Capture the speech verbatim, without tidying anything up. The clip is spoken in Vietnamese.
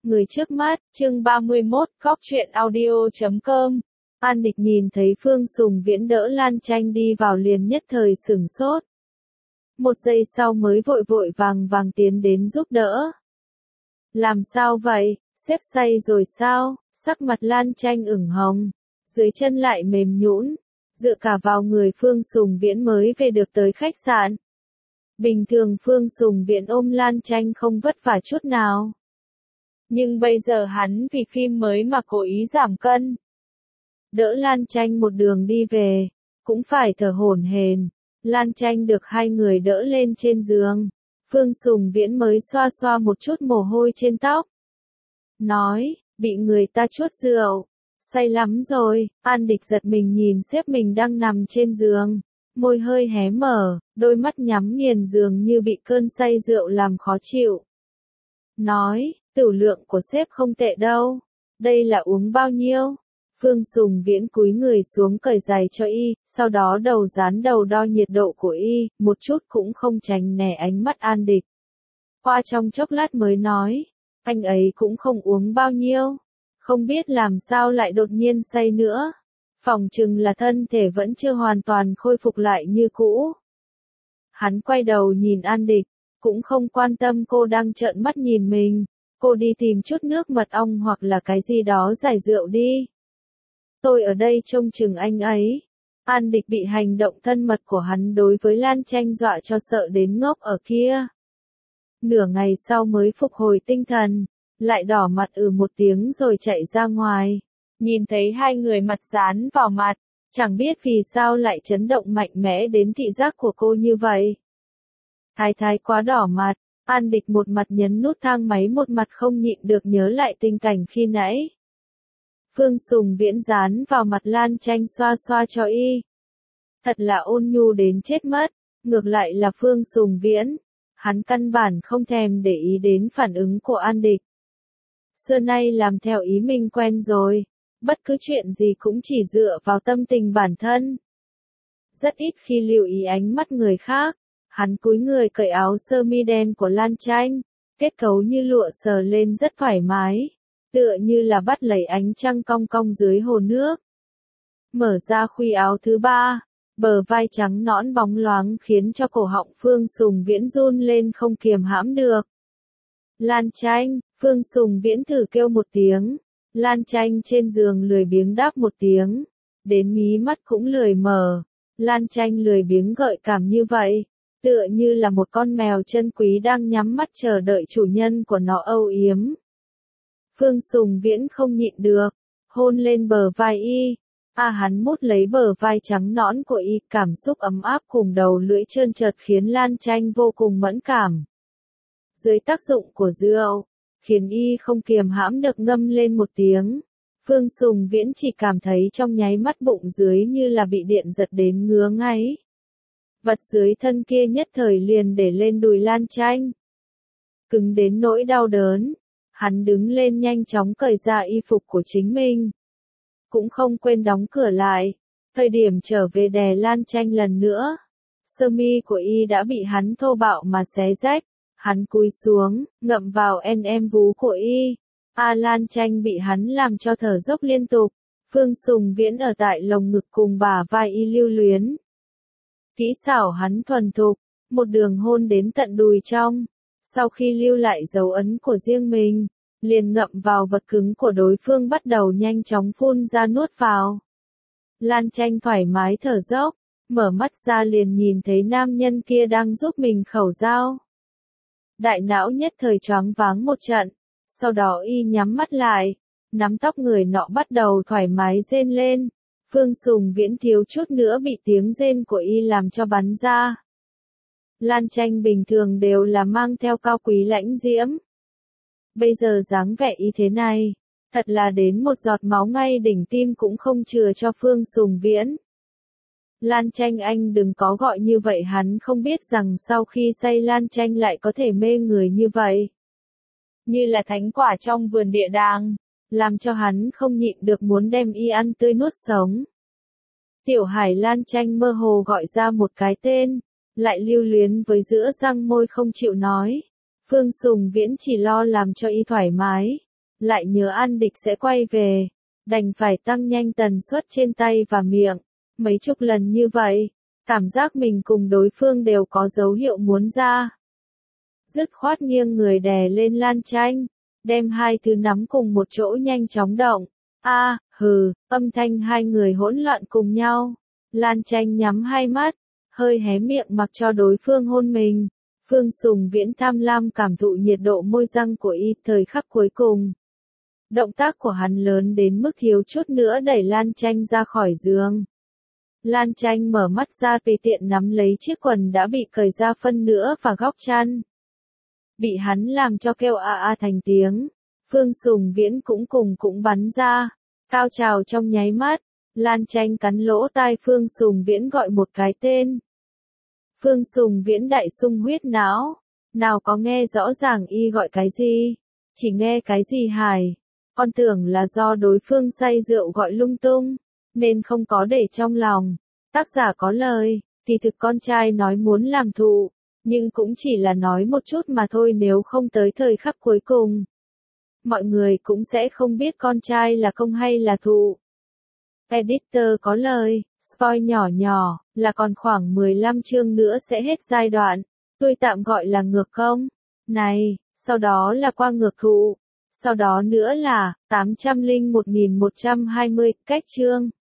Người trước mắt, chương ba mươi mốt, cóc truyện audio chấm com. An Địch nhìn thấy Phương Sùng Viễn đỡ Lan Tranh đi vào liền nhất thời sửng sốt. Một giây sau mới vội vội vàng vàng tiến đến giúp đỡ. Làm sao vậy, sếp say rồi sao? Sắc mặt Lan Tranh ửng hồng, dưới chân lại mềm nhũn, dựa cả vào người Phương Sùng Viễn mới về được tới khách sạn. Bình thường Phương Sùng Viễn ôm Lan Tranh không vất vả chút nào. Nhưng bây giờ hắn vì phim mới mà cố ý giảm cân. Đỡ Lan Tranh một đường đi về, cũng phải thở hổn hển. Lan Tranh được hai người đỡ lên trên giường. Phương Sùng Viễn mới xoa xoa một chút mồ hôi trên tóc. Nói, bị người ta chuốt rượu. Say lắm rồi. An Địch giật mình nhìn sếp mình đang nằm trên giường. Môi hơi hé mở, đôi mắt nhắm nghiền giường như bị cơn say rượu làm khó chịu. Nói, tửu lượng của sếp không tệ đâu. Đây là uống bao nhiêu? Phương Sùng Viễn cúi người xuống cởi giày cho y, sau đó đầu dán đầu đo nhiệt độ của y, một chút cũng không tránh né ánh mắt An Địch. Qua trong chốc lát mới nói, anh ấy cũng không uống bao nhiêu. Không biết làm sao lại đột nhiên say nữa. Phỏng chừng là thân thể vẫn chưa hoàn toàn khôi phục lại như cũ. Hắn quay đầu nhìn An Địch, cũng không quan tâm cô đang trợn mắt nhìn mình. Cô đi tìm chút nước mật ong hoặc là cái gì đó giải rượu đi. Tôi ở đây trông chừng anh ấy. An Địch bị hành động thân mật của hắn đối với Lan Tranh dọa cho sợ đến ngốc ở kia. Nửa ngày sau mới phục hồi tinh thần, lại đỏ mặt ừ một tiếng rồi chạy ra ngoài. Nhìn thấy hai người mặt dán vào mặt, chẳng biết vì sao lại chấn động mạnh mẽ đến thị giác của cô như vậy. Thái thái quá đỏ mặt, An Địch một mặt nhấn nút thang máy một mặt không nhịn được nhớ lại tình cảnh khi nãy. Phương Sùng Viễn dán vào mặt Lan Tranh xoa xoa cho y. Thật là ôn nhu đến chết mất, ngược lại là Phương Sùng Viễn. Hắn căn bản không thèm để ý đến phản ứng của An Địch. Xưa nay làm theo ý mình quen rồi, bất cứ chuyện gì cũng chỉ dựa vào tâm tình bản thân. Rất ít khi lưu ý ánh mắt người khác. Hắn cúi người cởi áo sơ mi đen của Lan Tranh, kết cấu như lụa sờ lên rất thoải mái, tựa như là bắt lấy ánh trăng cong cong dưới hồ nước. Mở ra khuy áo thứ ba, bờ vai trắng nõn bóng loáng khiến cho cổ họng Phương Sùng Viễn run lên không kiềm hãm được. Lan Tranh, Phương Sùng Viễn thử kêu một tiếng, Lan Tranh trên giường lười biếng đáp một tiếng, đến mí mắt cũng lười mở. Lan Tranh lười biếng gợi cảm như vậy, tựa như là một con mèo chân quý đang nhắm mắt chờ đợi chủ nhân của nó âu yếm. Phương Sùng Viễn không nhịn được, hôn lên bờ vai y. À hắn mút lấy bờ vai trắng nõn của y, cảm xúc ấm áp cùng đầu lưỡi trơn trượt khiến Lan Tranh vô cùng mẫn cảm. Dưới tác dụng của rượu, khiến y không kiềm hãm được ngâm lên một tiếng. Phương Sùng Viễn chỉ cảm thấy trong nháy mắt bụng dưới như là bị điện giật đến ngứa ngáy. Vật dưới thân kia nhất thời liền để lên đùi Lan Tranh. Cứng đến nỗi đau đớn, hắn đứng lên nhanh chóng cởi ra y phục của chính mình. Cũng không quên đóng cửa lại, thời điểm trở về đè Lan Tranh lần nữa. Sơ mi của y đã bị hắn thô bạo mà xé rách, hắn cúi xuống, ngậm vào en em vú của y. A Lan Tranh bị hắn làm cho thở dốc liên tục. Phương Sùng Viễn ở tại lồng ngực cùng bả vai y lưu luyến. Kỹ xảo hắn thuần thục, một đường hôn đến tận đùi trong. Sau khi lưu lại dấu ấn của riêng mình, liền ngậm vào vật cứng của đối phương bắt đầu nhanh chóng phun ra nuốt vào. Lan Tranh thoải mái thở dốc, mở mắt ra liền nhìn thấy nam nhân kia đang giúp mình khẩu dao. Đại não nhất thời choáng váng một trận, sau đó y nhắm mắt lại, nắm tóc người nọ bắt đầu thoải mái rên lên. Phương Sùng Viễn thiếu chút nữa bị tiếng rên của y làm cho bắn ra. Lan Tranh bình thường đều là mang theo cao quý lãnh diễm. Bây giờ dáng vẻ y thế này, thật là đến một giọt máu ngay đỉnh tim cũng không chừa cho Phương Sùng Viễn. Lan Tranh anh đừng có gọi như vậy, hắn không biết rằng sau khi say Lan Tranh lại có thể mê người như vậy. Như là thánh quả trong vườn địa đàng, làm cho hắn không nhịn được muốn đem y ăn tươi nuốt sống. Tiểu Hải Lan Tranh mơ hồ gọi ra một cái tên, lại lưu luyến với giữa răng môi không chịu nói. Phương Sùng Viễn chỉ lo làm cho y thoải mái, lại nhớ An Địch sẽ quay về, đành phải tăng nhanh tần suất trên tay và miệng. Mấy chục lần như vậy, cảm giác mình cùng đối phương đều có dấu hiệu muốn ra. Dứt khoát nghiêng người đè lên Lan Tranh, đem hai thứ nắm cùng một chỗ nhanh chóng động. A, à, hừ, âm thanh hai người hỗn loạn cùng nhau. Lan Tranh nhắm hai mắt, hơi hé miệng mặc cho đối phương hôn mình. Phương Sùng Viễn tham lam cảm thụ nhiệt độ môi răng của y thời khắc cuối cùng. Động tác của hắn lớn đến mức thiếu chút nữa đẩy Lan Tranh ra khỏi giường. Lan Tranh mở mắt ra tùy tiện nắm lấy chiếc quần đã bị cởi ra phân nửa và góc chăn. Bị hắn làm cho kêu a a thành tiếng. Phương Sùng Viễn cũng cùng cũng bắn ra. Cao trào trong nháy mắt. Lan Tranh cắn lỗ tai Phương Sùng Viễn gọi một cái tên. Phương Sùng Viễn đại sung huyết não. Nào có nghe rõ ràng y gọi cái gì. Chỉ nghe cái gì hài. Con tưởng là do đối phương say rượu gọi lung tung. Nên không có để trong lòng. Tác giả có lời. Thì thực con trai nói muốn làm thụ. Nhưng cũng chỉ là nói một chút mà thôi, nếu không tới thời khắc cuối cùng. Mọi người cũng sẽ không biết con trai là công hay là thụ. Editor có lời, spoil nhỏ nhỏ, là còn khoảng mười lăm chương nữa sẽ hết giai đoạn. Tôi tạm gọi là ngược công. Này, sau đó là qua ngược thụ. Sau đó nữa là tám trăm lẻ một nghìn một trăm hai mươi cách chương.